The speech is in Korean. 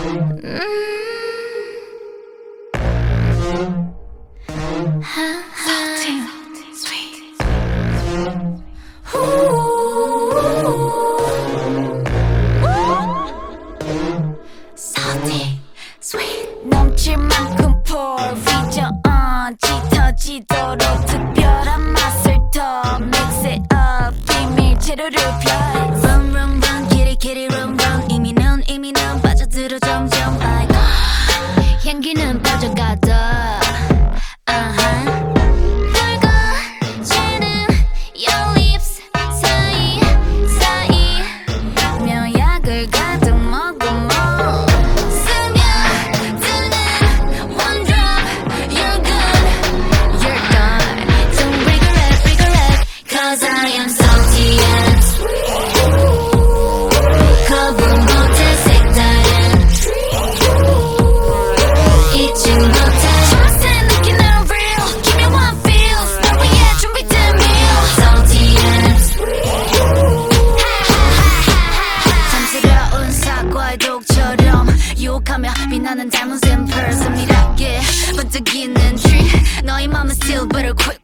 Salty, sweet. Salty, sweet. 넘칠 만큼 pour 위저 짙어지도록 특별한 맛을 더 mix it up 비밀 재료를 펴 Run run run kitty kitty run run 이미는 빠져들어 점점 like 향기는 빠져가도 붉어지는 your lips 사이 묘약을 가득 머금어 스며드는 one drop you're gone don't regret cause I am salty and sweet 거부 못해 색다른 잊지 못해 Trust and 느끼는 real Give me one feels 널 위해 준비된 meal Salty and sweet 탐스러운 사과의 독처럼 유혹하며 빛나는 diamonds in pearls 은밀하게 번뜩이는 dream 너의 맘은 still better quick